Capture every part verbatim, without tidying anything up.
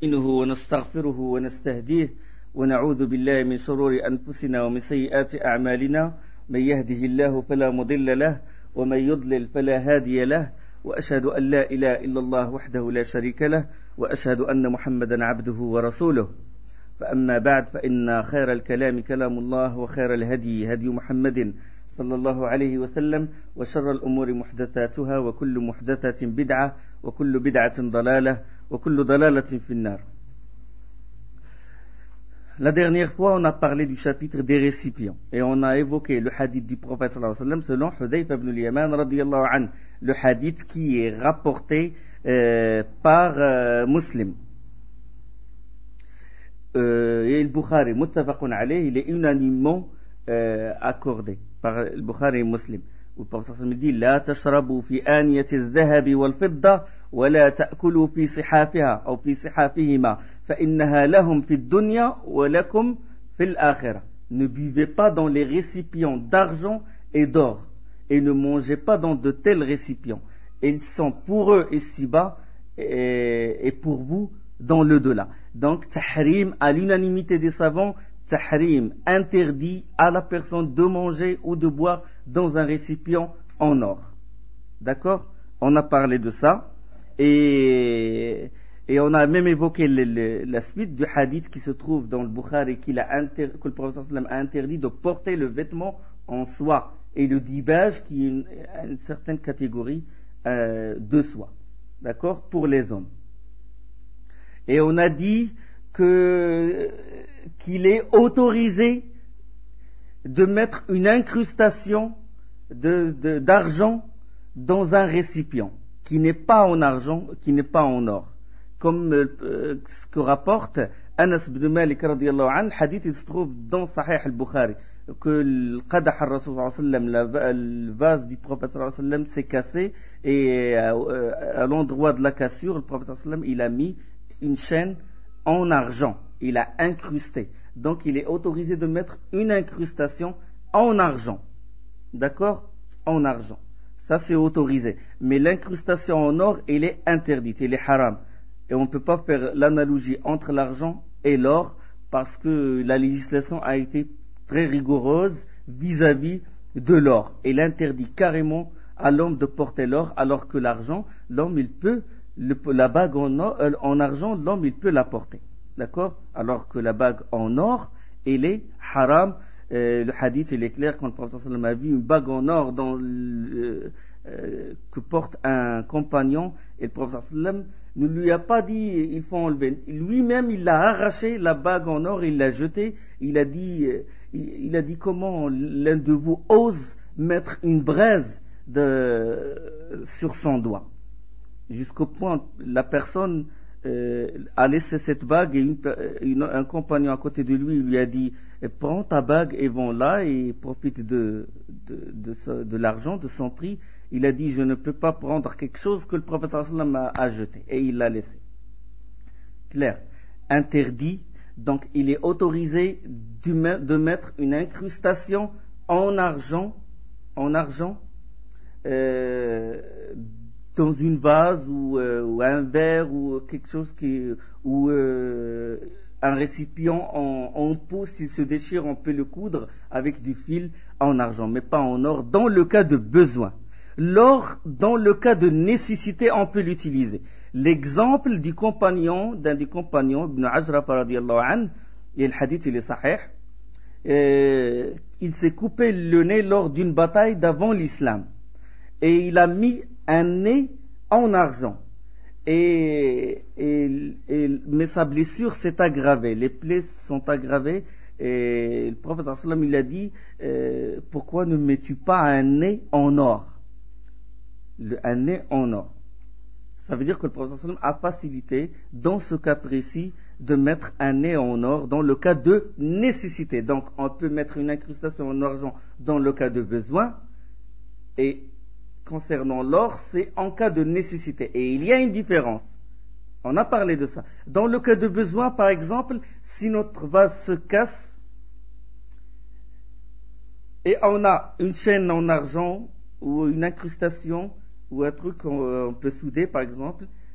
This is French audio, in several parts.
نستعينه ونستغفره ونستهديه ونعوذ بالله من شرور أنفسنا ومن سيئات أعمالنا من يهده الله فلا مضل له ومن يضلل فلا هادي له وأشهد أن لا إله إلا الله وحده لا شريك له وأشهد أن محمدا عبده ورسوله فأما بعد فإن خير الكلام كلام الله وخير الهدي هدي محمد صلى الله عليه وسلم وشر الأمور محدثاتها وكل محدثة بدعة وكل بدعة ضلالة وكل ضلالة في النار. La dernière fois, on a parlé du chapitre des récipients et on a évoqué le hadith du prophète sallallahu alayhi wa sallam selon Hudayfa ibn al-Yaman radiyallahu anhu, le hadith qui est rapporté euh, par euh, Muslim. Euh, et le Bukhari, muttafaqun alayhi, il est unanimement euh, accordé par le Bukhari et Muslim. Où le prophète sallallahu alayhi wa sallam dit لا تشربوا في آنية الذهب والفضة ولا تأكلوا في صحافها أو في صحافهما فإنها لهم في الدنيا ولكم في الآخرة. Ne buvez pas dans les récipients d'argent et d'or et ne mangez pas dans de tels récipients. Ils sont pour eux ici-bas et, et pour vous dans le delà. Donc tahrim à l'unanimité des savants, tahrim interdit à la personne de manger ou de boire dans un récipient en or. D'accord? On a parlé de ça et, et on a même évoqué le, le, la suite du hadith qui se trouve dans le Bukhari qu'il a inter, que le prophète sallam a interdit de porter le vêtement en soie et le dibage qui est une, une certaine catégorie euh, de soie. D'accord? Pour les hommes. Et on a dit que qu'il est autorisé de mettre une incrustation de, de, d'argent dans un récipient qui n'est pas en argent, qui n'est pas en or. Comme euh, ce que rapporte Anas ibn Malik radiyallahu anhu, le hadith il se trouve dans Sahih al-Bukhari, que le qadah al-Rasul sallallahu alayhi wa sallam, le vase du prophète sallallahu alayhi wa sallam s'est cassé et euh, à l'endroit de la cassure, le prophète sallallahu alayhi wa sallam il a mis une chaîne en argent. Il a incrusté. Donc il est autorisé de mettre une incrustation en argent. D'accord? En argent. Ça c'est autorisé. Mais l'incrustation en or, elle est interdite. Elle est haram. Et on ne peut pas faire l'analogie entre l'argent et l'or parce que la législation a été très rigoureuse vis-à-vis de l'or. Elle interdit carrément à l'homme de porter l'or alors que l'argent, l'homme il peut, le, la bague en, or, en argent, l'homme il peut la porter. D'accord? Alors que la bague en or, elle est haram. Euh, le hadith, il est clair quand le prophète sallallahu alayhi wa sallam a vu une bague en or dans le, euh, que porte un compagnon et le prophète sallallahu alayhi wa sallam ne lui a pas dit il faut enlever. Lui-même, il l'a arraché, la bague en or, il l'a jetée. Il a dit, euh, il, il a dit comment l'un de vous ose mettre une braise de, sur son doigt. Jusqu'au point, la personne Euh, a laissé cette bague et une, une, un compagnon à côté de lui lui a dit prends ta bague et vends-la et profite de, de, de, de, de l'argent, de son prix. Il a dit je ne peux pas prendre quelque chose que le prophète sallallahu alayhi wa sallam a, a jeté et il l'a laissé. Clair. Interdit. Donc il est autorisé de, de mettre une incrustation en argent en argent euh, dans une vase ou, euh, ou un verre ou quelque chose qui ou euh, un récipient en, en peau, s'il se déchire on peut le coudre avec du fil en argent mais pas en or dans le cas de besoin. L'or dans le cas de nécessité on peut l'utiliser. L'exemple du compagnon d'un des compagnons Ibn Azraf radiyallahu anhu, et le hadith il est sahih, euh, il s'est coupé le nez lors d'une bataille d'avant l'islam et il a mis un nez en argent et, et, et mais sa blessure s'est aggravée, les plaies sont aggravées et le prophète sallallahu alayhi wa sallam il a dit euh, pourquoi ne mets-tu pas un nez en or, le, un nez en or. Ça veut dire que le prophète sallallahu alayhi wa sallam a facilité dans ce cas précis de mettre un nez en or dans le cas de nécessité. Donc on peut mettre une incrustation en argent dans le cas de besoin et concernant l'or, c'est en cas de nécessité. Et il y a une différence. On a parlé de ça. Dans le cas de besoin, par exemple, si notre vase se casse et on a une chaîne en argent ou une incrustation ou un truc qu'on peut souder, par exemple,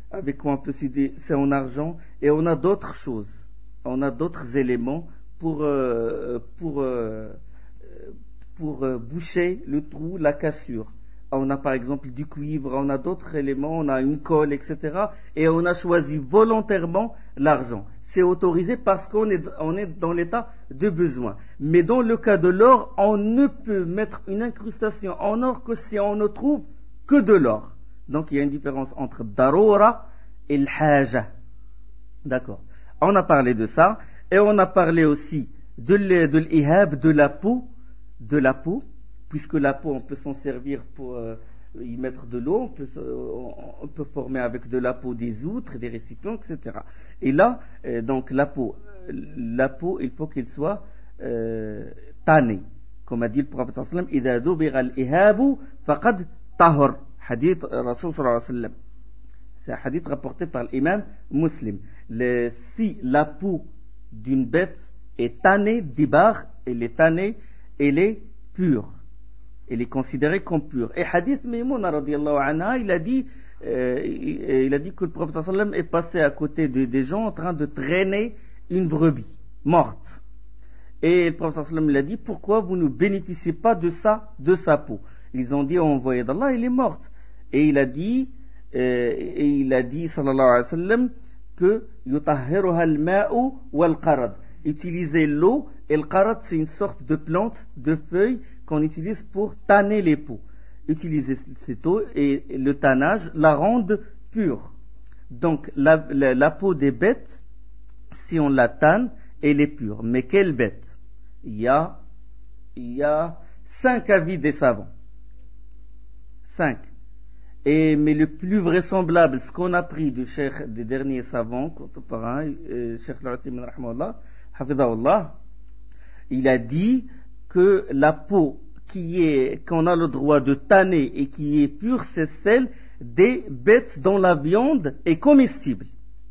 avec quoi on peut s'aider, c'est en argent, et on a d'autres choses, on a d'autres éléments pour, euh, pour, euh, pour euh, boucher le trou, la cassure. On a par exemple du cuivre, on a d'autres éléments, on a une colle, et cetera. Et on a choisi volontairement l'argent. C'est autorisé parce qu'on est, on est dans l'état de besoin. Mais dans le cas de l'or, on ne peut mettre une incrustation en or que si on ne trouve que de l'or. Donc il y a une différence entre darura et l'haja. D'accord. On a parlé de ça. Et on a parlé aussi de l'ihab, de la peau, de la peau. Puisque la peau, on peut s'en servir pour euh, y mettre de l'eau, on peut, euh, on peut former avec de la peau des outres, des récipients, et cetera. Et là, euh, donc la peau, la peau, il faut qu'elle soit euh, tannée. Comme a dit le prophète sallallahu alayhi wa sallam, إِذَا دُبِغَ الْإِهَابُ فَقَدْ طَهُرْ. Hadith Rasul sallallahu alayhi wa sallam. C'est un hadith rapporté par l'imam Muslim. Le, si la peau d'une bête est tannée, dibar, elle est tannée, elle est pure. Elle est considérée comme pure. Et hadith Maïmouna radiyallahu anha, il a dit, euh, il a dit que le prophète sallallahu alayhi wa sallam est passé à côté de, des gens en train de traîner une brebis morte. Et le prophète sallallahu alayhi wa sallam l'a dit, pourquoi vous ne bénéficiez pas de ça, de sa peau? Ils ont dit, envoyé d'Allah, elle est morte. Et il a dit, euh, et il a dit sallallahu alayhi wa sallam que yutahhiruha al-ma'u wal-qarad. Utiliser l'eau et le qarad, c'est une sorte de plante, de feuille qu'on utilise pour tanner les peaux. Utiliser cette eau et le tannage la rendent pure. Donc la, la, la peau des bêtes, si on la tanne, elle est pure. Mais quelle bête? Il y a, il y a cinq avis des savants. Cinq. Et, mais le plus vraisemblable, ce qu'on a pris du cheikh des derniers savants contemporains, euh, Cheikh Al-Uthaymin rahimahullah, hafidahullah, il a dit que la peau qui est, qu'on a le droit de tanner et qui est pure, c'est celle des bêtes dont la viande est comestible.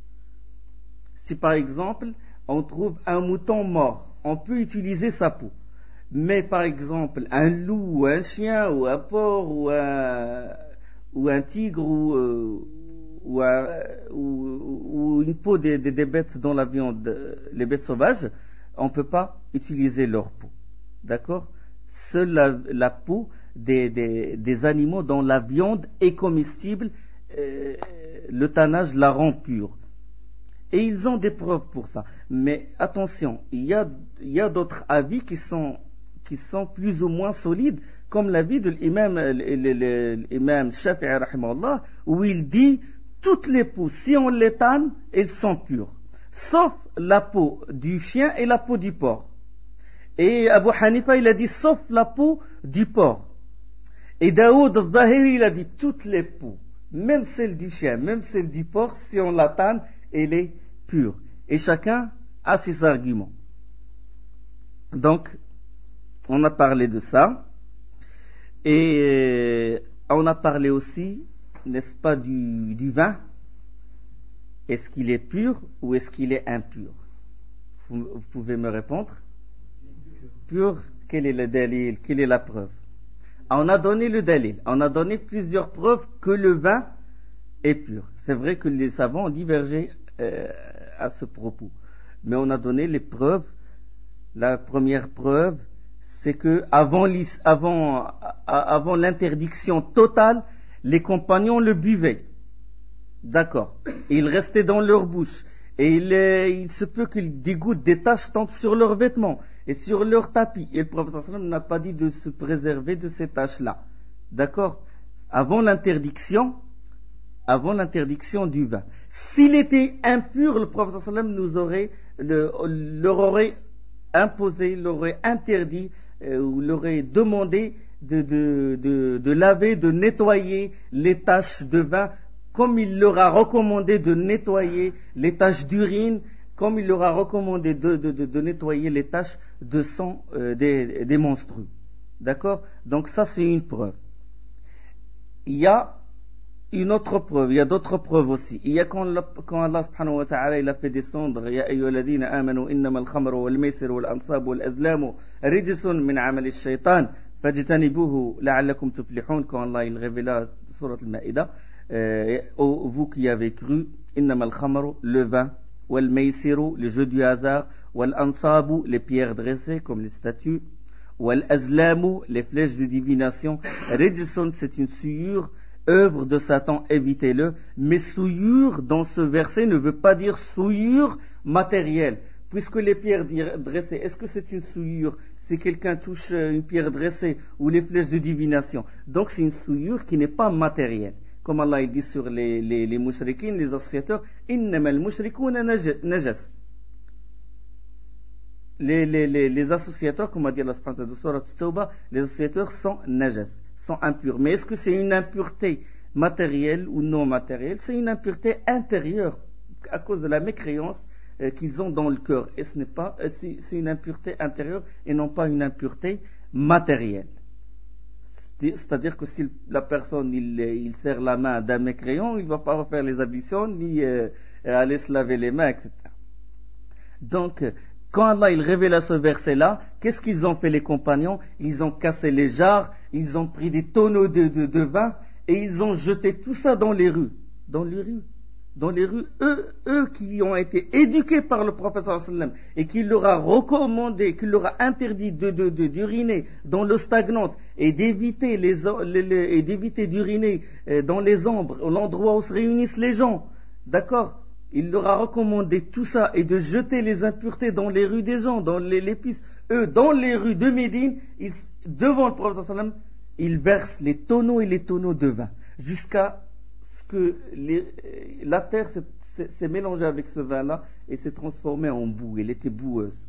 Si par exemple, on trouve un mouton mort, on peut utiliser sa peau. Mais par exemple, un loup, ou un chien, ou un porc, ou un, ou un tigre, ou, euh, ou, un, ou, ou une peau des, des, des bêtes dont la viande, les bêtes sauvages, on ne peut pas utiliser leur peau. D'accord? Seule la, la peau des, des, des animaux dont la viande est comestible, euh, le tannage la rend pure. Et ils ont des preuves pour ça. Mais attention, il y a, il y a d'autres avis qui sont, qui sont plus ou moins solides, comme l'avis de l'imam, l'imam Shafi'i rahimahullah, où il dit toutes les peaux, si on les tanne, elles sont pures, sauf la peau du chien et la peau du porc. Et Abu Hanifa, il a dit sauf la peau du porc. Et Daoud al-Zahiri, il a dit toutes les peaux, même celle du chien, même celle du porc, si on la tanne, elle est pure. Et chacun a ses arguments. Donc, on a parlé de ça. Et on a parlé aussi, n'est-ce pas, du, du vin. Est-ce qu'il est pur ou est-ce qu'il est impur? Vous, vous pouvez me répondre? Pur, quel est le dalil? Quelle est la preuve? On a donné le dalil. On a donné plusieurs preuves que le vin est pur. C'est vrai que les savants ont divergé euh, à ce propos. Mais on a donné les preuves. La première preuve, c'est que avant, avant, avant l'interdiction totale, les compagnons le buvaient. D'accord. Et il restait dans leur bouche. Et il, il se peut que des gouttes, des taches tombent sur leurs vêtements et sur leur tapis. Et le prophète sallallahu alayhi wa sallam n'a pas dit de se préserver de ces taches-là. D'accord? Avant l'interdiction, avant l'interdiction du vin. S'il était impur, le prophète sallallahu alayhi wa sallam nous aurait, le, leur aurait imposé, leur aurait interdit, euh, ou leur aurait demandé de, de, de, de laver, de nettoyer les taches de vin, comme il leur a recommandé de nettoyer les taches d'urine, comme il leur a recommandé de, de, de, de nettoyer les taches de sang euh, des, des menstrues. D'accord? Donc ça, c'est une preuve. Il y a une autre preuve, il y a d'autres preuves aussi. Il y a quand, quand Allah subhanahu wa ta'ala il a fait descendre Ya ayyuhalladhina amanu innama al-khamru wal-maysir wal-ansab wal-azlamu rijsun min amali ash-shaytan fajtanibuhu la'allakum tuflihun, quand Allah il révéla surat al-Maïda. euh, ô vous qui avez cru, innama al-khamru, le vin, wal maysiru, le jeu du hasard, wal ansabu, les pierres dressées comme les statues, wal azlamu, les flèches de divination, rijsun, c'est une souillure, œuvre de Satan, évitez-le. Mais souillure dans ce verset ne veut pas dire souillure matérielle. Puisque les pierres dressées, est-ce que c'est une souillure si quelqu'un touche une pierre dressée ou les flèches de divination? Donc c'est une souillure qui n'est pas matérielle. Comme Allah il dit sur les, les, les mushrikines, les associateurs, innama al-mushrikuna najas. Les, les, les, les associateurs, comme a dit Allah subhanahu wa ta'ala, Surat At-Tawbah, les associateurs sont najas, sont impurs. Mais est-ce que c'est une impureté matérielle ou non matérielle? C'est une impureté intérieure à cause de la mécréance euh, qu'ils ont dans le cœur. Et ce n'est pas, euh, c'est, c'est une impureté intérieure et non pas une impureté matérielle. C'est-à-dire que si la personne il, il serre la main d'un mécréant, il ne va pas refaire les ablutions ni euh, aller se laver les mains, et cetera. Donc, quand Allah il révèle ce verset-là, qu'est-ce qu'ils ont fait les compagnons? Ils ont cassé les jarres, ils ont pris des tonneaux de, de, de vin et ils ont jeté tout ça dans les rues. Dans les rues. Dans les rues, eux, eux qui ont été éduqués par le prophète sallallahu alayhi wa sallam et qui leur a recommandé, qui leur a interdit de, de, de, d'uriner dans l'eau stagnante et d'éviter, les, les, les, et d'éviter d'uriner dans les ombres, l'endroit où se réunissent les gens. D'accord? Il leur a recommandé tout ça et de jeter les impuretés dans les rues des gens, dans les, les pistes. Eux, dans les rues de Médine, ils, devant le prophète sallallahu alayhi wa sallam, ils versent les tonneaux et les tonneaux de vin jusqu'à que les, la terre s'est, s'est, s'est mélangée avec ce vin-là et s'est transformée en boue. Elle était boueuse.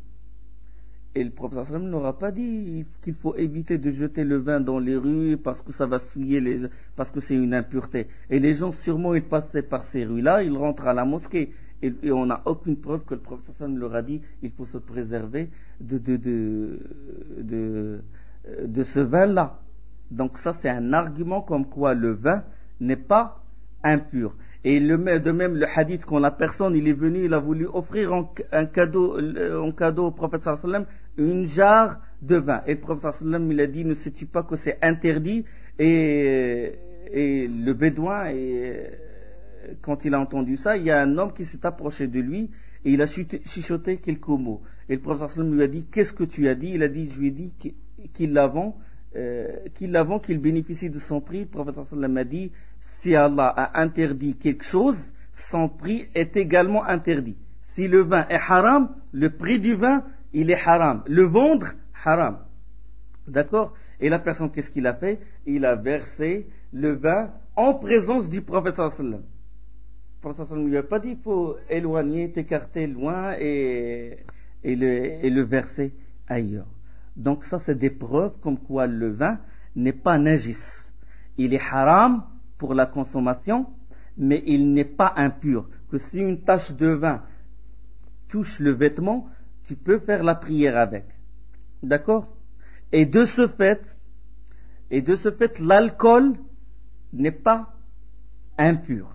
Et le prophète sallallahu alayhi wa sallam n'aura pas dit qu'il faut éviter de jeter le vin dans les rues parce que ça va souiller les gens, parce que c'est une impureté. Et les gens, sûrement, ils passaient par ces rues-là, ils rentrent à la mosquée. Et, et on n'a aucune preuve que le prophète sallallahu alayhi wa sallam leur a dit il faut se préserver de, de, de, de, de, de ce vin-là. Donc ça, c'est un argument comme quoi le vin n'est pas impur. Et le, de même le hadith quand la personne il est venu, il a voulu offrir un, un cadeau, un cadeau au prophète sallallahu alayhi wa sallam, une jarre de vin. Et le prophète sallallahu alayhi wa sallam il a dit ne sais-tu pas que c'est interdit? Et, et le bédouin, et, quand il a entendu ça, il y a un homme qui s'est approché de lui et il a chuchoté quelques mots. Et le prophète sallallahu alayhi wa sallam lui a dit qu'est-ce que tu as dit? Il a dit je lui ai dit qu'il la vend. Euh, qu'il avant qu'il bénéficie de son prix, le prophète sallallahu alayhi wa sallam a dit si Allah a interdit quelque chose, son prix est également interdit. Si le vin est haram, le prix du vin, il est haram. Le vendre, haram. D'accord? Et la personne, qu'est-ce qu'il a fait? Il a versé le vin en présence du prophète sallallahu alayhi wa sallam. Le prophète sallallahu alayhi wa sallam ne lui a pas dit il faut éloigner, t'écarter loin et, et, le, et le verser ailleurs. Donc ça, c'est des preuves comme quoi le vin n'est pas najis. Il est haram pour la consommation, mais il n'est pas impur. Que si une tache de vin touche le vêtement, tu peux faire la prière avec. D'accord? Et de ce fait, et de ce fait, l'alcool n'est pas impur.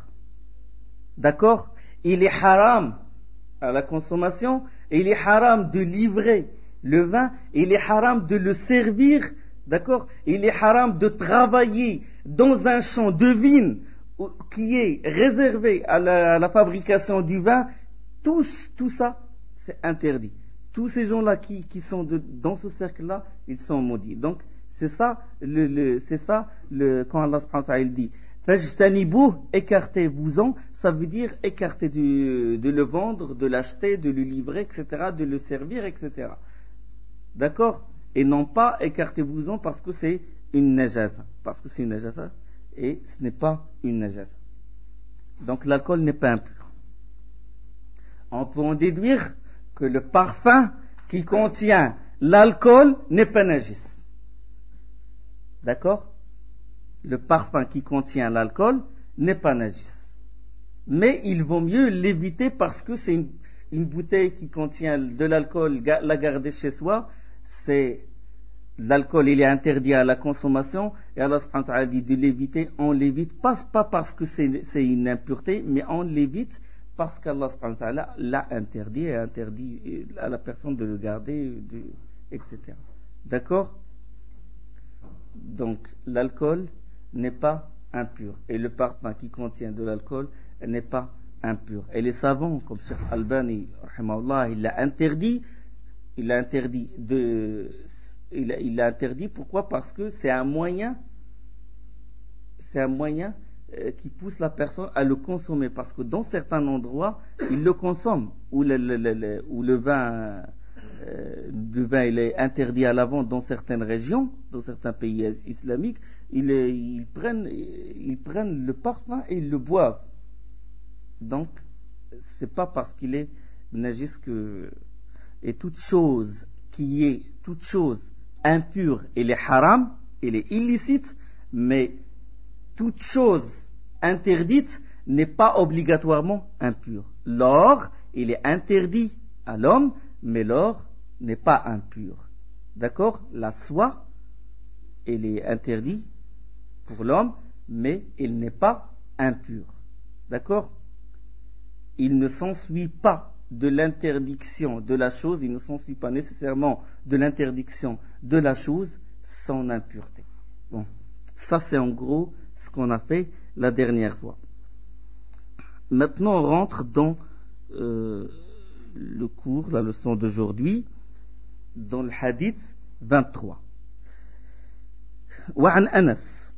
D'accord? Il est haram à la consommation et il est haram de livrer le vin, il est haram de le servir, d'accord? Il est haram de travailler dans un champ de vigne qui est réservé à la, à la fabrication du vin. Tout, tout ça, c'est interdit. Tous ces gens-là qui, qui sont de, dans ce cercle-là, ils sont maudits. Donc, c'est ça, le, le, c'est ça, le, quand Allah subhanahu wa ta'ala dit Fajtanibou, écartez-vous-en, ça veut dire écartez de, de le vendre, de l'acheter, de le livrer, et cetera, de le servir, et cetera. D'accord? Et non pas écartez-vous-en parce que c'est une najasa. Parce que c'est une najasa et ce n'est pas une najasa. Donc l'alcool n'est pas impur. On peut en déduire que le parfum qui contient l'alcool n'est pas najis. D'accord? Le parfum qui contient l'alcool n'est pas najis. Mais il vaut mieux l'éviter parce que c'est une, une bouteille qui contient de l'alcool, la garder chez soi, c'est l'alcool, il est interdit à la consommation et Allah subhanahu wa ta'ala dit de l'éviter, on l'évite pas, pas parce que c'est, c'est une impureté, mais on l'évite parce qu'Allah subhanahu wa ta'ala l'a interdit et interdit à la personne de le garder, de, et cetera. D'accord? Donc l'alcool n'est pas impur. Et le parfum qui contient de l'alcool n'est pas impur. Et les savants, comme Cheikh Albani, rahimahullah, il l'a interdit. Il l'a interdit de, il a, il l'a interdit. Pourquoi? Parce que c'est un moyen, c'est un moyen euh, qui pousse la personne à le consommer. Parce que dans certains endroits, il le consomme, où le, le, le, le, où le vin, euh, le vin, il est interdit à la vente dans certaines régions, dans certains pays islamiques. Ils, ils prennent, ils prennent le parfum et ils le boivent. Donc, c'est pas parce qu'il est najis que, et toute chose qui est, toute chose impure, elle est haram, elle est illicite, mais toute chose interdite n'est pas obligatoirement impure. L'or, il est interdit à l'homme, mais l'or n'est pas impur. D'accord? La soie, elle est interdite pour l'homme, mais elle n'est pas impure. D'accord? Il ne s'ensuit pas de l'interdiction de la chose, il ne s'ensuit pas nécessairement de l'interdiction de la chose son impureté. Bon, ça c'est en gros ce qu'on a fait la dernière fois. Maintenant on rentre dans euh, le cours, la leçon d'aujourd'hui, dans le hadith vingt-trois. وعن أنس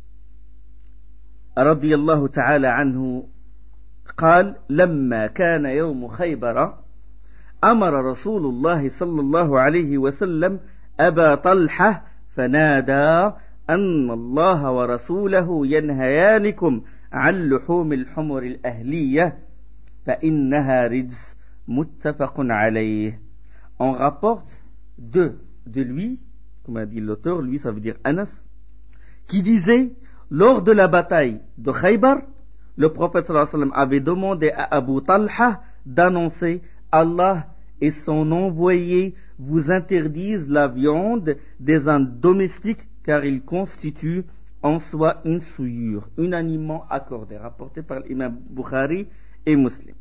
رضي الله تعالى عنه قال لما كان يوم خيبر أمر رسول الله صلى الله عليه وسلم أبا طلحة فنادى أن الله ورسوله ينهيانكم عن لحوم الحمر الأهلية فإنها رجس متفق عليه. On rapporte de, de lui, comme a dit l'auteur, lui ça veut dire Anas, qui disait lors de la bataille de Khaybar, le prophète sallallahu alayhi wa sallam avait demandé à Abu Talha d'annoncer Allah et son envoyé vous interdisent la viande des ânes domestiques car ils constituent en soi une souillure, unanimement accordé, rapporté par l'imam Bukhari et Muslim.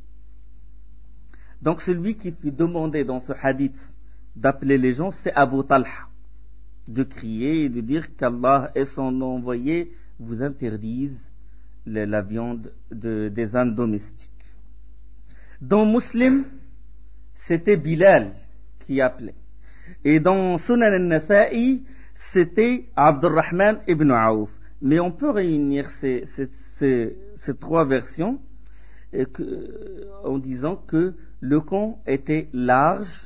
Donc celui qui fut demandé dans ce hadith d'appeler les gens, c'est Abu Talha, de crier et de dire qu'Allah et son envoyé vous interdisent la viande de, des ânes domestiques. Dans Muslim, c'était Bilal qui appelait. Et dans Sunan al-Nasa'i, c'était Abdurrahman ibn Aouf. Mais on peut réunir ces, ces, ces, ces trois versions et que, en disant que le camp était large,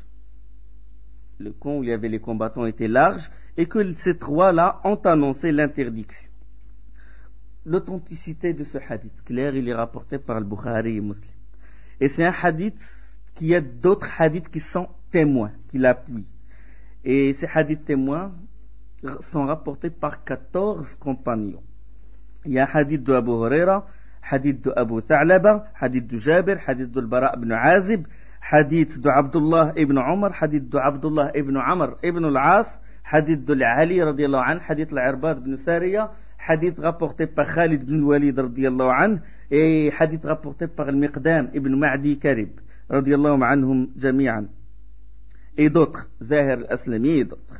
le camp où il y avait les combattants était large, et que ces trois-là ont annoncé l'interdiction. L'authenticité de ce hadith, clair, il est rapporté par le Bukhari et Muslim. Et c'est un hadith qui a d'autres hadiths qui sont témoins, qui l'appuient. Et ces hadiths témoins sont rapportés par quatorze compagnons. Il y a un hadith de Abu Huraira, hadith de Abu Tha'laba, hadith de Jabir, hadith de Al-Bara ibn Azib, hadith de Abdullah ibn Umar, hadith de Abdullah ibn Amr ibn al-As, hadith de Ali radiyallahu anhu, hadith de Irbad ibn Sariya, hadith rapporté par Khalid ibn Walid radiyallahu anhu, et hadith rapporté par Al-Miqdam ibn Ma'di Karib radiyallahu anhum jami'an. Et d'autres, Zahir al-Aslami et d'autres.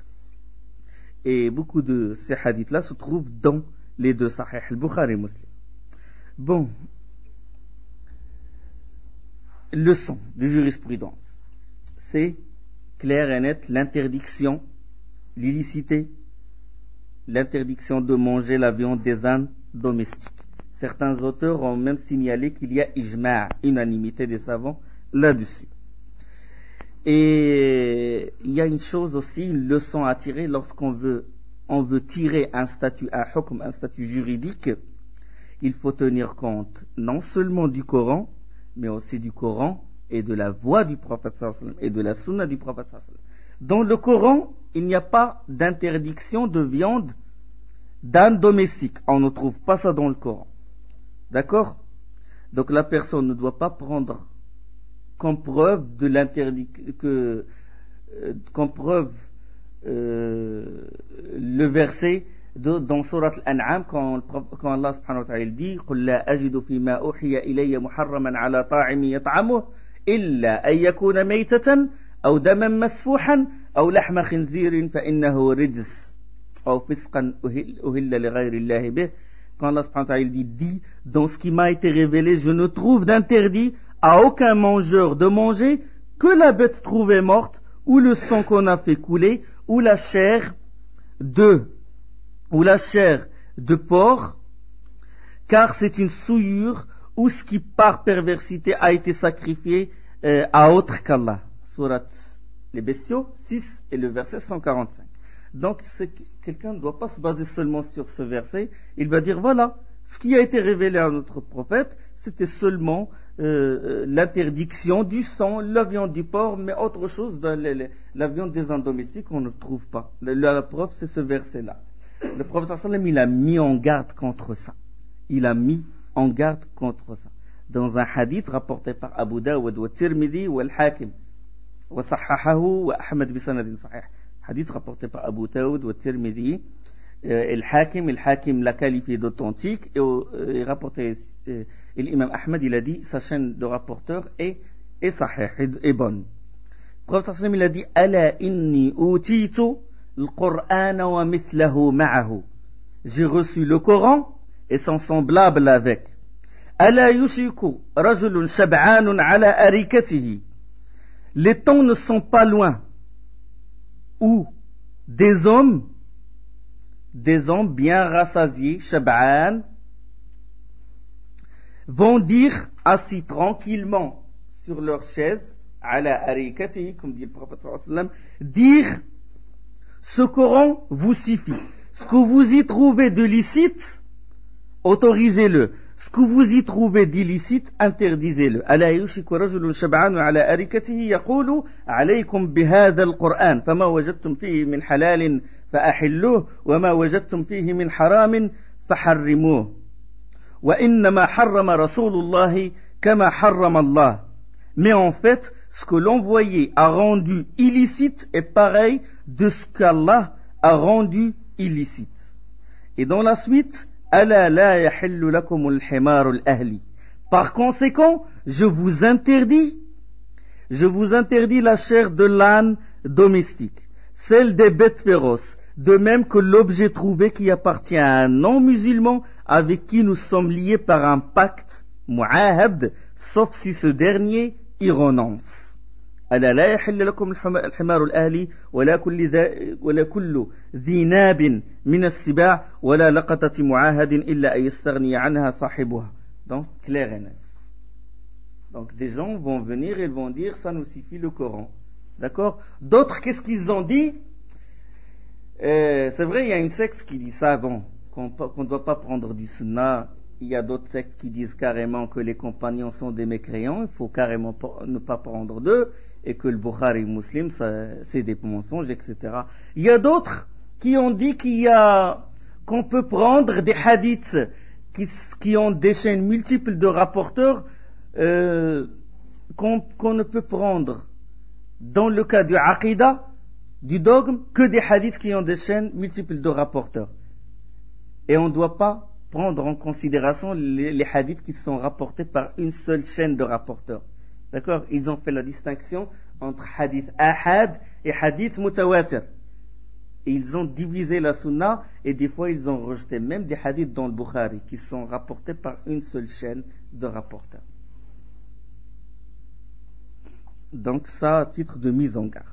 Et beaucoup de ces hadiths-là se trouvent dans les deux Sahih al-Bukhari et Muslim. Bon, leçon de jurisprudence, c'est clair et net l'interdiction, l'illicité, l'interdiction de manger la viande des ânes domestiques. Certains auteurs ont même signalé qu'il y a ijma', unanimité des savants là-dessus. Et il y a une chose aussi, une leçon à tirer lorsqu'on veut, on veut tirer un statut, un hukm, un statut juridique. Il faut tenir compte non seulement du Coran, mais aussi du Coran et de la voix du prophète sallallahu alayhi wa sallam et de la sunna du prophète sallallahu alayhi wa sallam. Dans le Coran, il n'y a pas d'interdiction de viande d'âne domestique. On ne trouve pas ça dans le Coran. D'accord? Donc la personne ne doit pas prendre comme preuve de l'interdiction, que, euh, comme preuve euh, le verset de, dans Surat Al-An'am quand, quand Allah subhanahu wa ta'ala dit قُلْ لَا أَجِدُ فِي مَا أُوحِيَ إِلَيَّ مُحَرَّمًا عَلَى طَاعِمٍ يَطْعَمُهُ إِلَّا أَن يَكُونَ مَيْتَةً أَوْ دَمًا مَسْفُوحًا أَوْ لَحْمَ خِنْزِيرٍ فَإِنَّهُ رِجْسٌ أَوْ فِسْقًا أُهِلَّ لِغَيْرِ اللَّهِ بِهِ quand Allah subhanahu wa ta'ala dit, dit, dans ce qui m'a été révélé, je ne trouve d'interdit à aucun mangeur de manger que la bête trouvée morte, ou le sang qu'on a fait couler, ou la chair de, ou la chair de porc, car c'est une souillure, ou ce qui par perversité a été sacrifié euh, à autre qu'Allah. Surat les bestiaux six et le verset cent quarante-cinq. Donc c'est, quelqu'un ne doit pas se baser seulement sur ce verset, il va dire voilà, ce qui a été révélé à notre prophète, c'était seulement euh, l'interdiction du sang, la viande du porc, mais autre chose, ben, les, les, la viande des ânes domestiques, on ne trouve pas. La, la preuve, c'est ce verset-là. Le prophète sallam, il a mis en garde contre ça. Il a mis en garde contre ça. Dans un hadith rapporté par Abu Dawud wa Tirmidhi wa al-Hakim wa sahahahu wa Ahmad bi sanadin sahih. Hadith rapporté par Abu Dawud wa Tirmidhi. Euh, Al-Hakim, Al-Hakim l'a qualifié d'authentique et, euh, et rapporté, euh, et l'imam Ahmad, il a dit sa chaîne de rapporteurs est, est sahih, est, est bonne. Le prophète sallam, il a dit Ala inni utitu al-Qur'ana wa mithlahu ma'ahu. J'ai reçu le Coran et son semblable avec. Ala yushiku rajulun shab'anun ala arikatihi. Les temps ne sont pas loin où des hommes des hommes bien rassasiés, shab'an, vont dire assis tranquillement sur leur chaise, ala arikatihi, comme dit le prophète sallallahu alayhi wa sallam, dire ce Coran vous suffit. Ce que vous y trouvez de licite, autorisez-le. Ce que vous y trouvez d'illicite, interdisez-le. Ala yushiku rajulun shab'an ala arikatihi yaqulu alaykum bihadha al-Qur'an fama wajadtum fihi min halalin فأحلوه وما وجدتم فيه من حرام فحرموه وإنما حرم رسول الله كما حرم الله. Mais en fait, ce que l'envoyé a rendu illicite est pareil de ce qu'Allah a rendu illicite. Et dans la suite, ألا لا يحل لكم الحمار الأهلي. Par conséquent, je vous interdis, je vous interdis la chair de l'âne domestique, celle des bêtes féroces, de même que l'objet trouvé qui appartient à un non-musulman avec qui nous sommes liés par un pacte, mu'ahad, sauf si ce dernier y renonce. ألا لا يحل لكم الحمار الأهلي ولا كل ذا ولا كل ذي ناب من السباع ولا لقطة معاهد إلا أن يستغني عنها صاحبها. Donc clair et net. Donc des gens vont venir et ils vont dire ça nous suffit le Coran. D'accord? D'autres, qu'est-ce qu'ils ont dit? euh, C'est vrai, il y a une secte qui dit ça, bon, qu'on ne doit pas prendre du sunna. Il y a d'autres sectes qui disent carrément que les compagnons sont des mécréants, il faut carrément pas, ne pas prendre d'eux, et que le Bukhari Muslim, ça, c'est des mensonges, et cetera. Il y a d'autres qui ont dit qu'il y a, qu'on peut prendre des hadiths qui, qui ont des chaînes multiples de rapporteurs, euh, qu'on, qu'on ne peut prendre dans le cas du aqidah, du dogme, que des hadiths qui ont des chaînes multiples de rapporteurs. Et on ne doit pas prendre en considération les, les hadiths qui sont rapportés par une seule chaîne de rapporteurs. D'accord? Ils ont fait la distinction entre hadith ahad et hadith mutawatir. Et ils ont divisé la sunna et des fois ils ont rejeté même des hadiths dans le Bukhari qui sont rapportés par une seule chaîne de rapporteurs. Donc ça, à titre de mise en garde.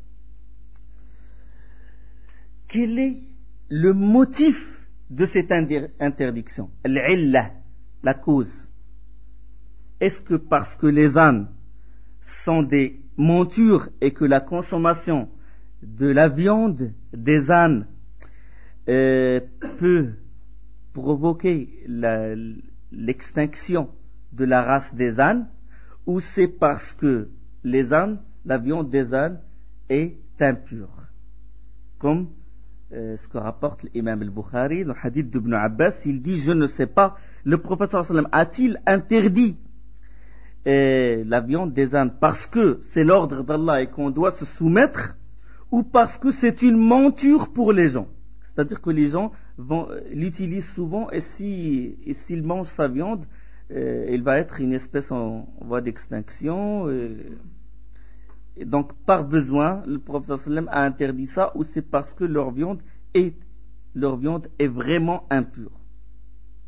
Quel est le motif de cette interdiction? L'illah, la cause. Est-ce que parce que les ânes sont des montures et que la consommation de la viande des ânes euh, peut provoquer la, l'extinction de la race des ânes, ou c'est parce que les ânes, la viande des ânes est impure, comme euh, ce que rapporte l'imam al-Bukhari dans le hadith d'Ibn Abbas. Il dit, je ne sais pas, le prophète sallallahu alayhi wa sallam a-t-il interdit euh, la viande des ânes parce que c'est l'ordre d'Allah et qu'on doit se soumettre, ou parce que c'est une monture pour les gens, c'est-à-dire que les gens vont, l'utilisent souvent, et si, et s'ils mangent sa viande, euh, il va être une espèce en voie d'extinction. Euh, et donc par besoin, le prophète sallam a interdit ça, ou c'est parce que leur viande est, leur viande est vraiment impure.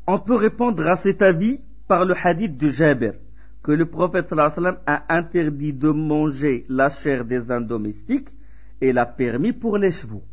On peut répondre à cet avis par le hadith de Jabir, que le prophète sallallahu alayhi wa sallam a interdit de manger la chair des ânes domestiques et l'a permis pour les chevaux.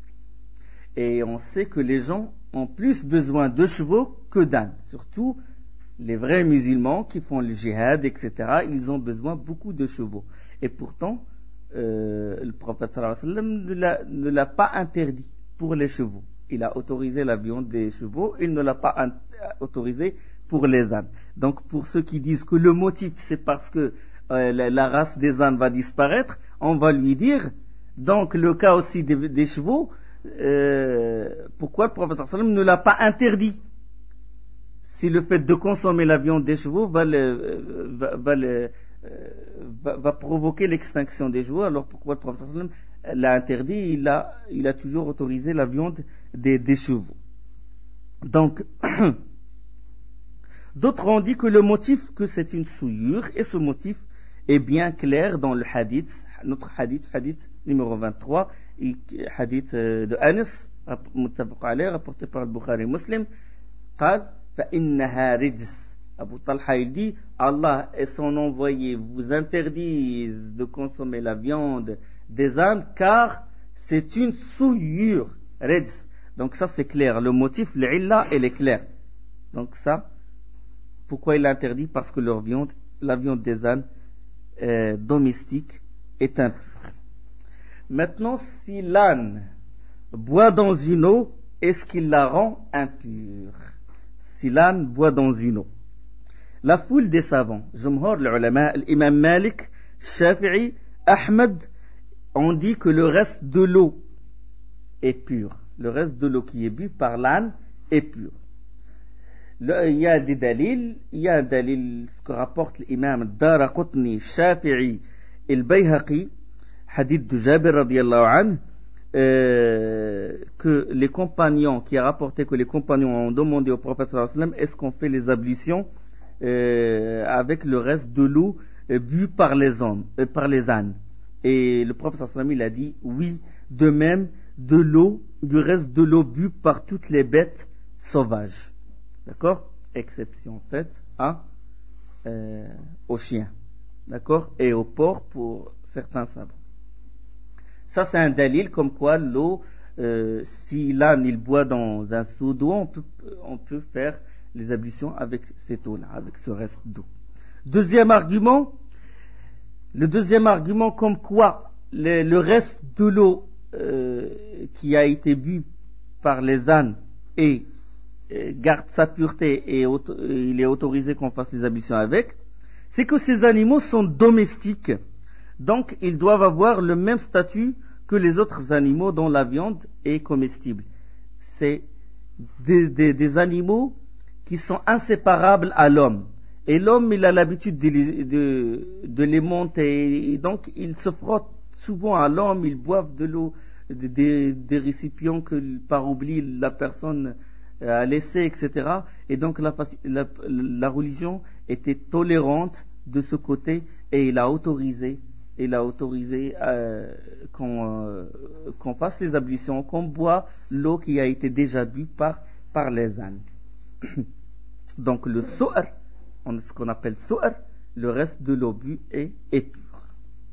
Et on sait que les gens ont plus besoin de chevaux que d'ânes, surtout les vrais musulmans qui font le djihad, et cetera. Ils ont besoin beaucoup de chevaux. Et pourtant, euh, le prophète sallallahu alayhi wa sallam ne l'a, ne l'a pas interdit pour les chevaux. Il a autorisé la viande des chevaux, il ne l'a pas in- autorisé pour les ânes. Donc pour ceux qui disent que le motif c'est parce que euh, la, la race des ânes va disparaître, on va lui dire, donc le cas aussi des, des chevaux, euh, pourquoi le prophète sallallahu alayhi wa sallam ne l'a pas interdit? Si le fait de consommer la viande des chevaux va, le, va, va, le, va, va provoquer l'extinction des chevaux, alors pourquoi le prophète sallallahu alayhi wa sallam l'a interdit? Il a, il a toujours autorisé la viande des, des chevaux. Donc, d'autres ont dit que le motif, que c'est une souillure, et ce motif est bien clair dans le hadith, notre hadith, hadith numéro vingt-trois, hadith de Anas, rapporté par le Bukhari Muslim, قال فإنها رجس. Abu Talha il dit, Allah et son envoyé vous interdisent de consommer la viande des ânes car c'est une souillure. Rejs. Donc ça c'est clair, le motif, l'illa, elle est claire. Donc ça, pourquoi il interdit? Parce que leur viande, la viande des ânes euh, domestiques est impure. Maintenant, si l'âne boit dans une eau, est-ce qu'il la rend impure? Si l'âne boit dans une eau. La foule des savants, Jumhur, l'ulama, l'imam Malik, Shafi'i, Ahmed, ont dit que le reste de l'eau est pur. Le reste de l'eau qui est bu par l'âne est pur. Le, il y a des dalils, il y a un dalil, ce que rapporte l'imam Daraqutni, Shafi'i et le Bayhaqi, hadith de Jabir radiyallahu anhu, euh, que les compagnons, qui a rapporté que les compagnons ont demandé au prophète sallallahu alayhi wa sallam, est-ce qu'on fait les ablutions euh, avec le reste de l'eau euh, bu par les hommes, euh, par les ânes? Et le prophète sallallahu alayhi wa sallam, il a dit oui, de même de l'eau, du reste de l'eau bu par toutes les bêtes sauvages. D'accord? Exception faite à, euh, aux chiens. D'accord? Et aux porcs pour certains savants. Ça, c'est un dalil comme quoi l'eau, euh, si l'âne il boit dans un seau d'eau, on peut, on peut faire les ablutions avec cette eau-là, avec ce reste d'eau. Deuxième argument, le deuxième argument comme quoi le, le reste de l'eau euh, qui a été bu par les ânes et euh, garde sa pureté et auto, il est autorisé qu'on fasse les ablutions avec, c'est que ces animaux sont domestiques. Donc, ils doivent avoir le même statut que les autres animaux dont la viande est comestible. C'est des, des, des animaux qui sont inséparables à l'homme. Et l'homme, il a l'habitude de les, de, de les monter. Et donc, ils se frottent souvent à l'homme, ils boivent de l'eau, de, de, des récipients que par oubli la personne a laissé, et cetera. Et donc, la, la, la religion était tolérante de ce côté et il a autorisé il a autorisé euh, qu'on, euh, qu'on fasse les ablutions, qu'on boit l'eau qui a été déjà bue par, par les ânes. Donc le su'r, ce qu'on appelle su'r, le reste de l'eau bue est, est pur.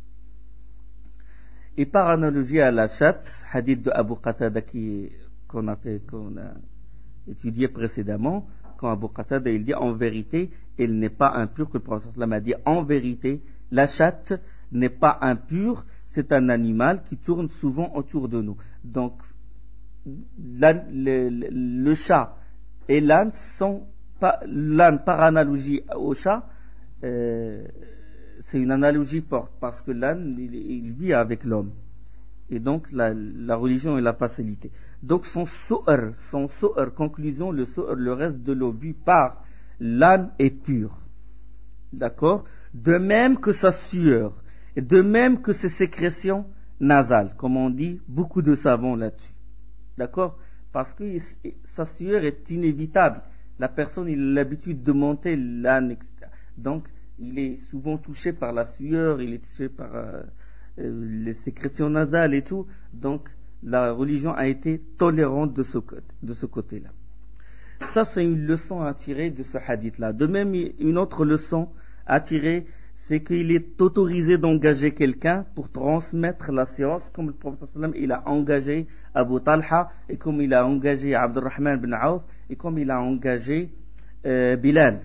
Et par analogie à la chatte, hadith de Abu Qatada qui, qu'on a fait, qu'on a étudié précédemment, quand Abu Qatada il dit en vérité, il n'est pas impur, que le prophète sallallahu alayhi wa sallam a dit en vérité, la chatte n'est pas impur, c'est un animal qui tourne souvent autour de nous. Donc, la, le, le, le chat et l'âne sont pas, l'âne par analogie au chat, euh, c'est une analogie forte parce que l'âne il, il vit avec l'homme et donc la, la religion est la facilité. Donc son su'r, son su'r, conclusion, le su'r, le reste de l'eau bu par l'âne est pur. D'accord? De même que sa sueur. Et de même que ses sécrétions nasales, comme on dit, beaucoup de savants là-dessus. D'accord? Parce que sa sueur est inévitable. La personne, il a l'habitude de monter l'âne, et cetera. Donc, il est souvent touché par la sueur, il est touché par euh, les sécrétions nasales et tout. Donc, la religion a été tolérante de ce, de ce côté-là. Ça, c'est une leçon à tirer de ce hadith-là. De même, une autre leçon à tirer, c'est qu'il est autorisé d'engager quelqu'un pour transmettre la science, comme le prophète sallam il a engagé Abu Talha, et comme il a engagé Abdurrahman bin Auf, et comme il a engagé euh, Bilal.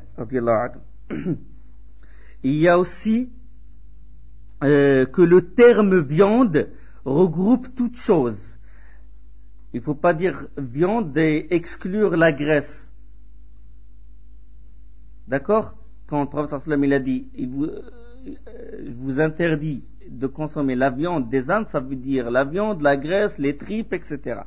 Il y a aussi euh, que le terme viande regroupe toute chose. Il ne faut pas dire viande et exclure la graisse. D'accord? Quand le prophète sallallahu alayhi wa sallam il a dit, il vous, euh, je vous interdis de consommer la viande des ânes, ça veut dire la viande, la graisse, les tripes, et cetera.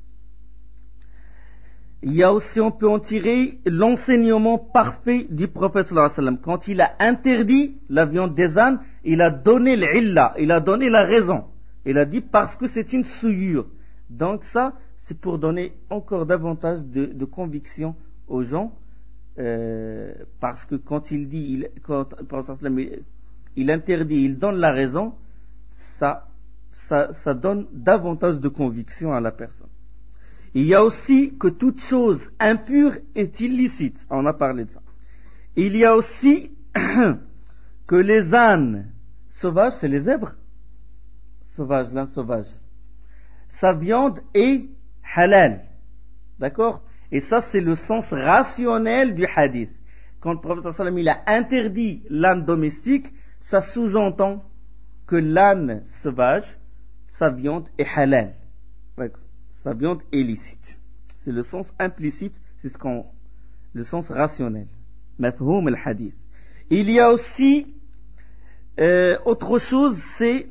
Il y a aussi, on peut en tirer l'enseignement parfait du prophète sallallahu alayhi wa sallam. Quand il a interdit la viande des ânes, il a donné l'illa, il a donné la raison. Il a dit parce que c'est une souillure. Donc ça, c'est pour donner encore davantage de, de conviction aux gens, euh, parce que quand il dit, il, quand il interdit, il donne la raison, ça, ça, ça donne davantage de conviction à la personne. Il y a aussi que toute chose impure est illicite. On a parlé de ça. Il y a aussi que les ânes sauvages, c'est les zèbres sauvages, l'âne sauvage. Sa viande est halal. D'accord? Et ça, c'est le sens rationnel du hadith. Quand le prophète sallallahu alayhi wa sallam il a interdit l'âne domestique, ça sous-entend que l'âne sauvage, sa viande est halal. D'accord? Sa viande est licite. C'est le sens implicite, c'est ce qu'on, le sens rationnel. Mafhoum al-hadith. Il y a aussi euh, autre chose, c'est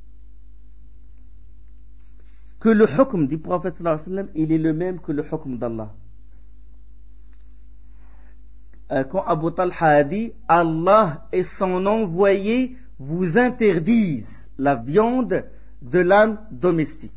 que le hukm du prophète sallallahu alayhi wa sallam, il est le même que le hukm d'Allah. Euh, quand Abu Talha a dit, Allah et son envoyé vous interdisent la viande de l'âne domestique.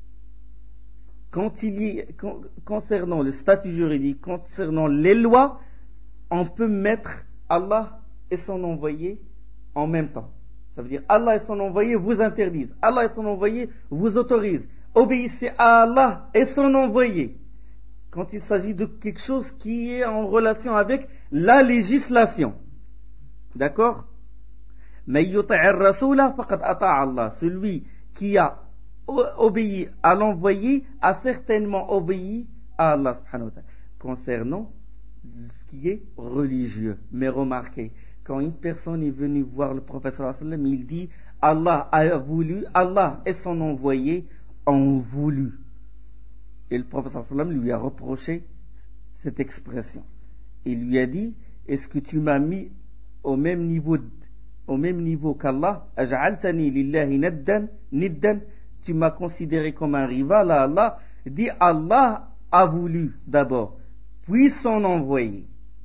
Quand il y, con, concernant le statut juridique, concernant les lois, on peut mettre Allah et son envoyé en même temps. Ça veut dire Allah et son envoyé vous interdisent. Allah et son envoyé vous autorisent. Obéissez à Allah et son envoyé. Quand il s'agit de quelque chose qui est en relation avec la législation. D'accord? Mais yuti'ir rasula faqad ata'a Allah. Celui qui a obéi à l'envoyé a certainement obéi à Allah subhanahu wa ta'ala. Concernant ce qui est religieux. Mais remarquez, quand une personne est venue voir le prophète sallallahu alayhi wa sallam, il dit Allah a voulu, Allah et son envoyé ont voulu. Et le prophète sallallahu alayhi wa sallam lui a reproché cette expression. Il lui a dit, est-ce que tu m'as mis au même niveau au même niveau qu'Allah? Aj'altani lillahi niddan niddan, tu m'as considéré comme un rival à Allah. Dit Allah a voulu d'abord, puis son envoyé.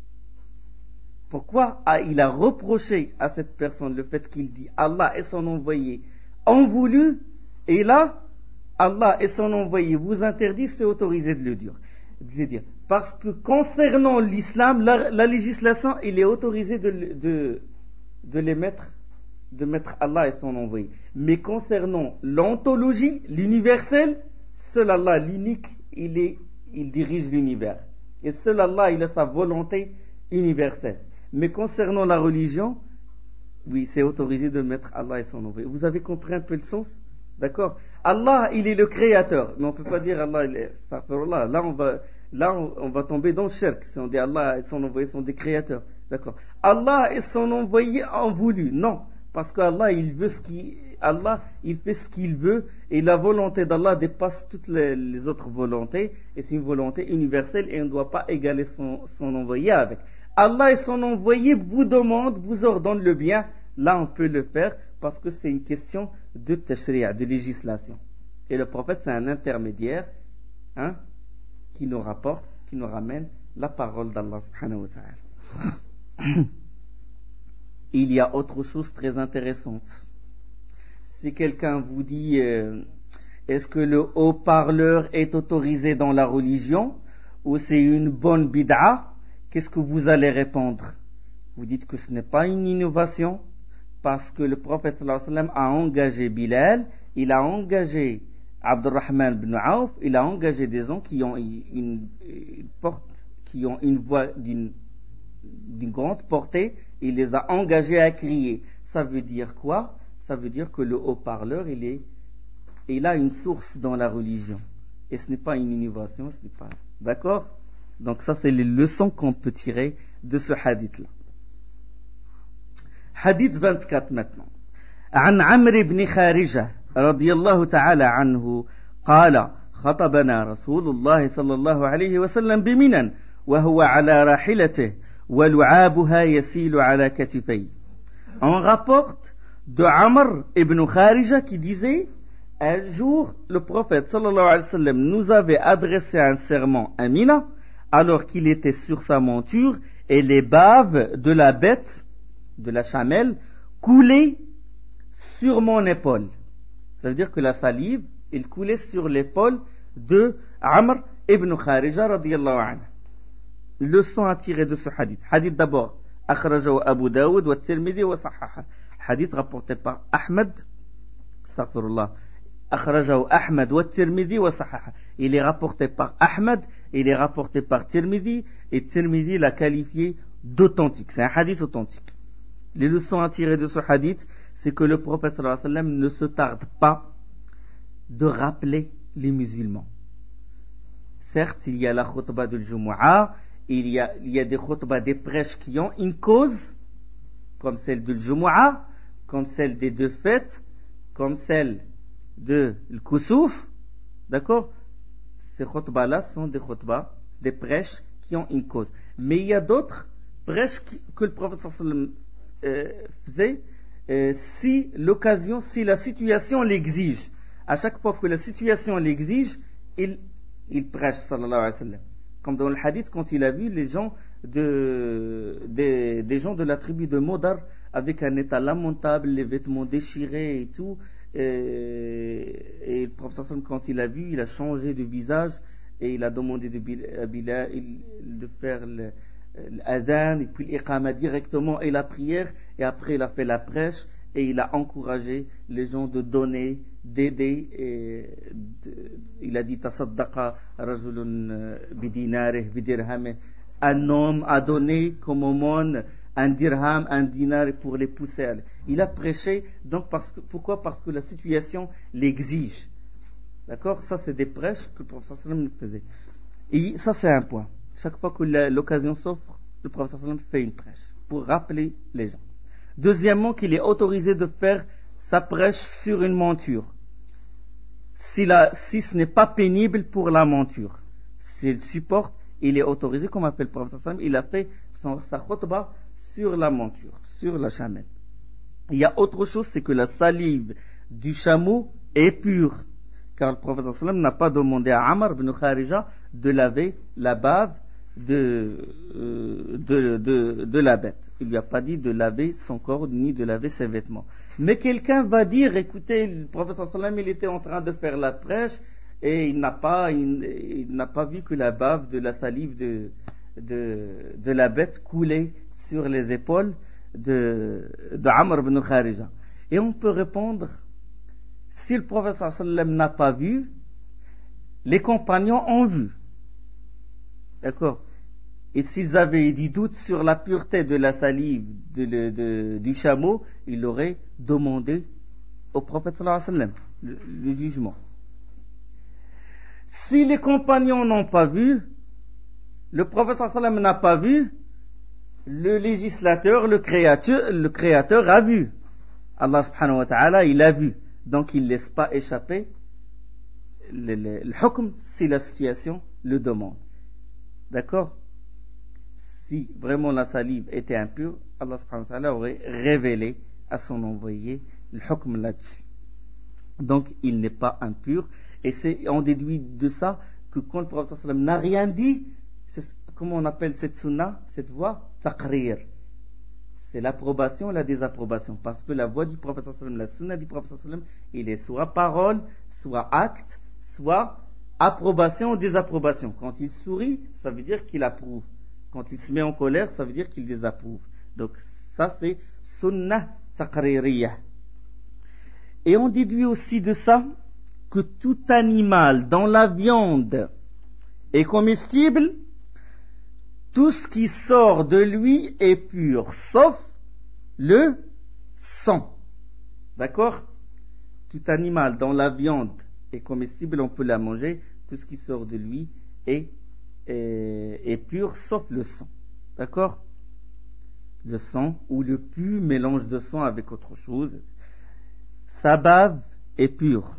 Pourquoi il a reproché à cette personne le fait qu'il dit Allah et son envoyé ont voulu, et là Allah et son envoyé vous interdisent, c'est autorisé de le dire. De le dire. Parce que concernant l'islam, la, la législation, il est autorisé de, de, de les mettre, de mettre Allah et son envoyé. Mais concernant l'ontologie, l'universel, seul Allah, l'unique, il est, il dirige l'univers. Et seul Allah, il a sa volonté universelle. Mais concernant la religion, oui, c'est autorisé de mettre Allah et son envoyé. Vous avez compris un peu le sens? D'accord? Allah, il est le créateur. Mais on ne peut pas dire Allah, il est, astaghfirullah. Là, on va, là, on, on va tomber dans le shirk. Si on dit Allah et son envoyé sont des créateurs. D'accord? Allah et son envoyé ont voulu. Non. Parce qu'Allah, il veut ce qu'il, Allah, il fait ce qu'il veut. Et la volonté d'Allah dépasse toutes les, les autres volontés. Et c'est une volonté universelle et on ne doit pas égaler son, son envoyé avec. Allah et son envoyé vous demandent, vous ordonnent le bien. Là, on peut le faire parce que c'est une question de tashri'a, de législation. Et le prophète, c'est un intermédiaire hein, qui nous rapporte, qui nous ramène la parole d'Allah subhanahu wa ta'ala. Il y a autre chose très intéressante. Si quelqu'un vous dit euh, est-ce que le haut-parleur est autorisé dans la religion ou c'est une bonne bid'a, qu'est-ce que vous allez répondre? Vous dites que ce n'est pas une innovation parce que le prophète sallallahu alayhi wa sallam a engagé Bilal, il a engagé Abdurrahman bin Auf, il a engagé des gens qui ont une, une forte qui ont une voix d'une, d'une grande portée, il les a engagés à crier. Ça veut dire quoi? Ça veut dire que le haut-parleur, il est, il a une source dans la religion. Et ce n'est pas une innovation, ce n'est pas... D'accord? Donc ça, c'est les leçons qu'on peut tirer de ce hadith-là. Hadith vingt-quatre maintenant. عن عمرو بن خارجة رضي الله تعالى عنه قال خطبنا رسول الله صلى الله عليه وسلم بمنى وهو على راحلته ولعابها يسيل على كتفيه. On rapporte de Amr ibn Kharija qui disait: un jour le prophète sallallahu alayhi wa sallam nous avait adressé un serment à Mina alors qu'il était sur sa monture et les baves de la bête, de la chamelle, coulaient sur mon épaule. Ça veut dire que la salive, il coulait sur l'épaule de Amr ibn Kharija radiyallahu anhu. Leçon à tirer de ce hadith. Hadith d'abord, akhrajahu Abu Daoud wa Tirmidhi wa sahaha. Hadith rapporté par Ahmed, astaghfirullah, akhrajahu Ahmed wa Tirmidhi wa sahaha. Il est rapporté par Ahmed, il est rapporté par Tirmidhi, et Tirmidhi l'a qualifié d'authentique. C'est un hadith authentique. Les leçons à tirer de ce hadith, c'est que le prophète sallallahu alayhi wa sallam ne se tarde pas de rappeler les musulmans. Certes, il y a la khutbah de Jumu'ah, il y a, il y a des khutbahs des prêches qui ont une cause, comme celle de Jumu'ah, comme celle des deux fêtes, comme celle de l'Kusuf. D'accord? Ces khutbahs-là sont des khutbahs, des prêches qui ont une cause. Mais il y a d'autres prêches qui, que le prophète sallallahu alayhi wa sallam euh, faisait euh, si l'occasion, si la situation l'exige. À chaque fois que la situation l'exige, il, il prêche, sallallahu alayhi wa sallam. Comme dans le hadith, quand il a vu les gens de, des, des gens de la tribu de Modar avec un état lamentable, les vêtements déchirés et tout, et, et le prophète sallallahu alayhi wa sallam, quand il a vu, il a changé de visage et il a demandé de Bilal de faire le l'adhan et puis l'iqama directement et la prière, et après il a fait la prêche et il a encouragé les gens de donner, d'aider, et de, il a dit tasaddaqa rajulun bidinarih bidirhamih, un homme a donné comme aumône un dirham, un dinar pour les pousser. Il a prêché, donc parce que, pourquoi? Parce que la situation l'exige. D'accord? Ça c'est des prêches que le prophète sallallahu alayhi wa sallam faisait. Et ça c'est un point. Chaque fois que l'occasion s'offre, le prophète sallallahu alayhi wa sallam fait une prêche pour rappeler les gens. Deuxièmement, qu'il est autorisé de faire sa prêche sur une monture. Si, la, si ce n'est pas pénible pour la monture, s'il supporte, il est autorisé, comme a fait le prophète sallallahu alayhi wa sallam, il a fait son, sa khutbah sur la monture, sur la chamelle. Il y a autre chose, c'est que la salive du chameau est pure. Car le prophète sallallahu alayhi wa sallam n'a pas demandé à Amr ibn Kharija de laver la bave de, euh, de, de, de la bête. Il lui a pas dit de laver son corps ni de laver ses vêtements. Mais quelqu'un va dire, écoutez, le prophète sallallahu alayhi wa sallam, il était en train de faire la prêche et il n'a pas, il, il n'a pas vu que la bave de la salive de, de, de la bête coulait sur les épaules de, de Amr ibn Kharija. Et on peut répondre, si le prophète sallallahu alayhi wa sallam n'a pas vu, les compagnons ont vu. D'accord? Et s'ils avaient des doutes sur la pureté de la salive de, de, de, du chameau, ils auraient demandé au prophète sallallahu alayhi wa sallam le, le jugement. Si les compagnons n'ont pas vu, le prophète sallallahu alayhi wa sallam n'a pas vu, le législateur, le créateur, le créateur a vu. Allah subhanahu wa ta'ala, il a vu. Donc il ne laisse pas échapper le, le, le hukm si la situation le demande. D'accord? Si vraiment la salive était impure, Allah subhanahu wa ta'ala aurait révélé à son envoyé le hukm là-dessus. Donc il n'est pas impur. Et c'est, on déduit de ça que quand le prophète sallallahu alayhi wa sallam n'a rien dit, c'est, comment on appelle cette sunna, cette voix? Taqrir. C'est l'approbation et la désapprobation. Parce que la voix du prophète sallallahu alayhi wa sallam, la sunna du prophète sallallahu alayhi wa sallam, il est soit parole, soit acte, soit approbation ou désapprobation. Quand il sourit, ça veut dire qu'il approuve. Quand il se met en colère, ça veut dire qu'il désapprouve. Donc ça c'est sunnah taqririyah. Et on déduit aussi de ça que tout animal dont la viande est comestible, tout ce qui sort de lui est pur, sauf le sang. D'accord? Tout animal dont la viande est comestible, on peut la manger. Tout ce qui sort de lui est, est, est pur, sauf le sang. D'accord? Le sang ou le pu, mélange de sang avec autre chose. Sa bave est pure.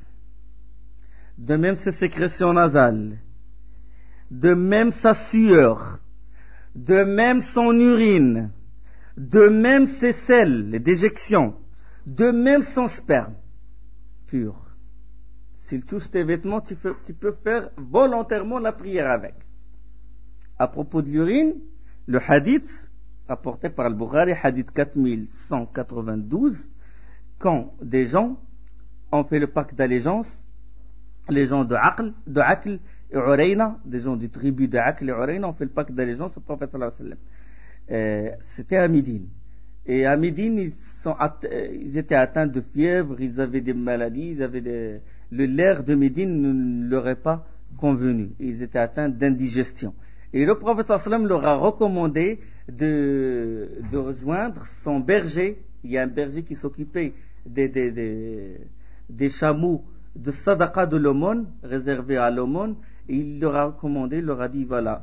De même ses sécrétions nasales. De même sa sueur. De même son urine. De même ses selles, les déjections. De même son sperme. Pur. S'il touche tes vêtements, tu, fais, tu peux faire volontairement la prière avec. À propos de l'urine, le hadith rapporté par le Bukhari, hadith quatre mille cent quatre-vingt-douze, quand des gens ont fait le pacte d'allégeance, les gens de Aql, de Aql et Urayna, des gens du tribu de Aql et Urayna ont fait le pacte d'allégeance au prophète sallallahu alayhi wa sallam. Euh, c'était à Médine. Et à Médine, ils, sont att- ils étaient atteints de fièvre, ils avaient des maladies, ils avaient des... le l'air de Médine ne leur est pas convenu. Ils étaient atteints d'indigestion. Et le prophète sallallahu alayhi wa sallam leur a recommandé de, de rejoindre son berger. Il y a un berger qui s'occupait des, des, des, des chameaux de sadaqa de l'aumône, réservés à l'aumône. Et il leur a recommandé, il leur a dit, voilà,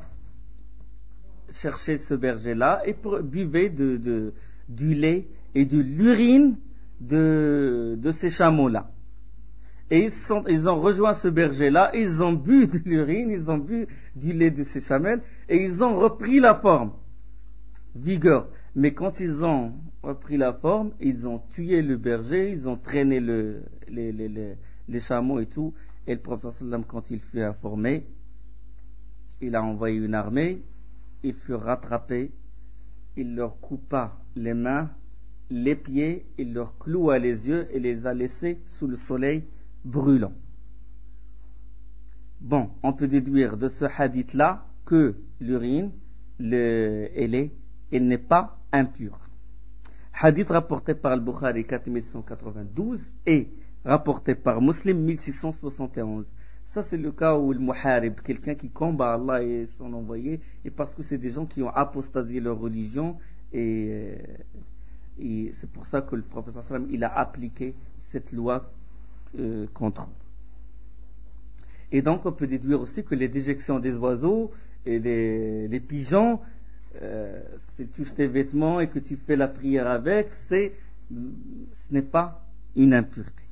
cherchez ce berger-là et buvez de, de, du lait et de l'urine de, de ces chameaux-là. Et ils, sont, ils ont rejoint ce berger-là, ils ont bu de l'urine, ils ont bu du lait de ces chamelles, et ils ont repris la forme, vigueur. Mais quand ils ont repris la forme, ils ont tué le berger, ils ont traîné le, les, les, les, les chameaux et tout. Et le prophète sallam, quand il fut informé, il a envoyé une armée, ils furent rattrapés, il leur coupa les mains, les pieds, il leur cloua les yeux et les a laissés sous le soleil brûlant. Bon, on peut déduire de ce hadith-là que l'urine, le, elle est, elle n'est pas impure. Hadith rapporté par le Bukhari quatre mille cent quatre-vingt-douze et rapporté par Muslim mille six cent soixante et onze. Ça, c'est le cas où le muharib, quelqu'un qui combat Allah et son envoyé, et parce que c'est des gens qui ont apostasié leur religion, et, et c'est pour ça que le prophète sallallahu alayhi wa sallam, il a appliqué cette loi euh, contre eux. Et donc, on peut déduire aussi que les déjections des oiseaux et les, les pigeons, euh, si tu touches tes vêtements et que tu fais la prière avec, c'est, ce n'est pas une impureté.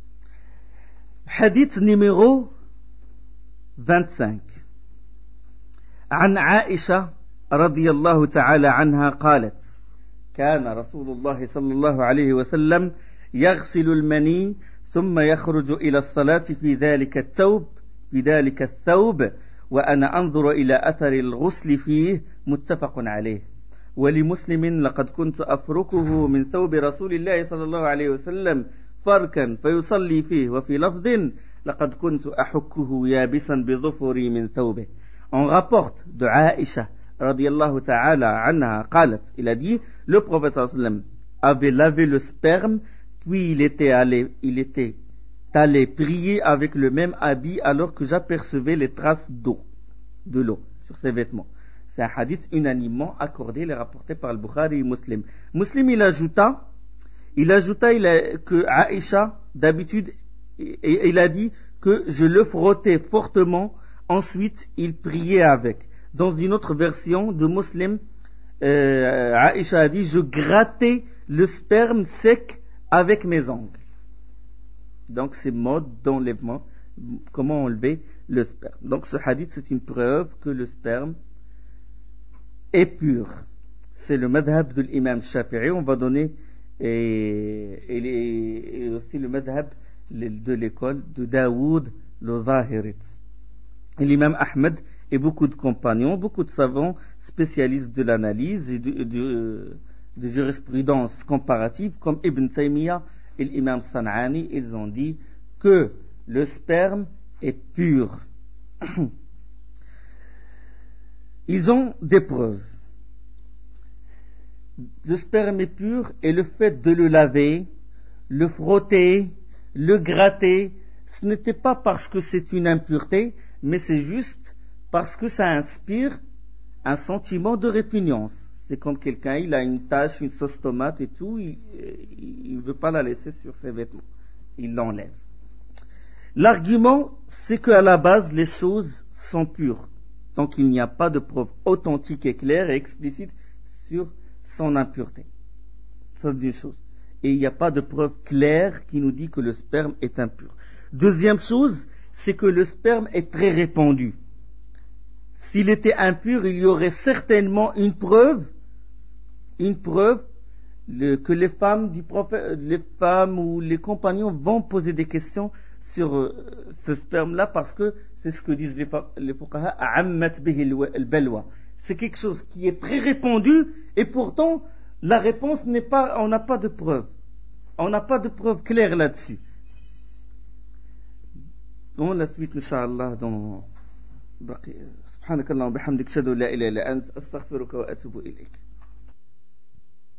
Hadith numéro vingt-cinq. عن عائشة رضي الله تعالى عنها قالت: كان رسول الله صلى الله عليه وسلم يغسل المني ثم يخرج إلى الصلاة في ذلك الثوب في ذلك الثوب وأنا أنظر إلى أثر الغسل فيه متفق عليه. ولمسلم: لقد كنت أفركه من ثوب رسول الله صلى الله عليه وسلم فركا فيصلي فيه. وفي لفظ: لقد كنت أحكه يابسا بظفري من ثوبه. On rapporte de Aïcha radiyallahu ta'ala anha qalat, il a dit, le prophète sallallahu alayhi wa sallam avait lavé le sperme, puis il était allé, il était allé prier avec le même habit alors que j'apercevais les traces d'eau, de l'eau sur ses vêtements. C'est un hadith unanimement accordé, il est rapporté par le Bukhari et Muslim. Muslim, il ajouta, il ajouta il a, que Aïcha, d'habitude, et il a dit que je le frottais fortement, ensuite il priait avec. Dans une autre version de Muslim, euh, Aïcha a dit, je grattais le sperme sec avec mes ongles. Donc c'est mode d'enlèvement, comment enlever le sperme. Donc ce hadith, c'est une preuve que le sperme est pur. C'est le madhab de l'imam Shafi'i. On va donner et, et, et aussi le madhab de l'école de Daoud le Zahirit. Et l'imam Ahmed et beaucoup de compagnons, beaucoup de savants spécialistes de l'analyse et de, de, de jurisprudence comparative comme Ibn Taymiyyah et l'imam San'ani, ils ont dit que le sperme est pur. Ils ont des preuves. Le sperme est pur et le fait de le laver, le frotter, le gratter, ce n'était pas parce que c'est une impureté, mais c'est juste parce que ça inspire un sentiment de répugnance. C'est comme quelqu'un, il a une tache, une sauce tomate et tout, il ne veut pas la laisser sur ses vêtements. Il l'enlève. L'argument, c'est qu'à la base, les choses sont pures. Donc il n'y a pas de preuve authentique et claire et explicite sur son impureté. Ça, c'est une chose. Et il n'y a pas de preuve claire qui nous dit que le sperme est impur. Deuxième chose, c'est que le sperme est très répandu. S'il était impur, il y aurait certainement une preuve, une preuve le, que les femmes du prophète, les femmes ou les compagnons vont poser des questions sur euh, ce sperme-là, parce que c'est ce que disent les, les fuqaha, a'ammat bihi al-balwa. C'est quelque chose qui est très répandu, et pourtant la réponse n'est pas, on n'a pas de preuve, on n'a pas de preuve claire là-dessus. Bon, la suite, Inch'Allah, dans سبحانك اللهم وبحمدك اشهد ان لا اله الا انت استغفرك واتوب اليك.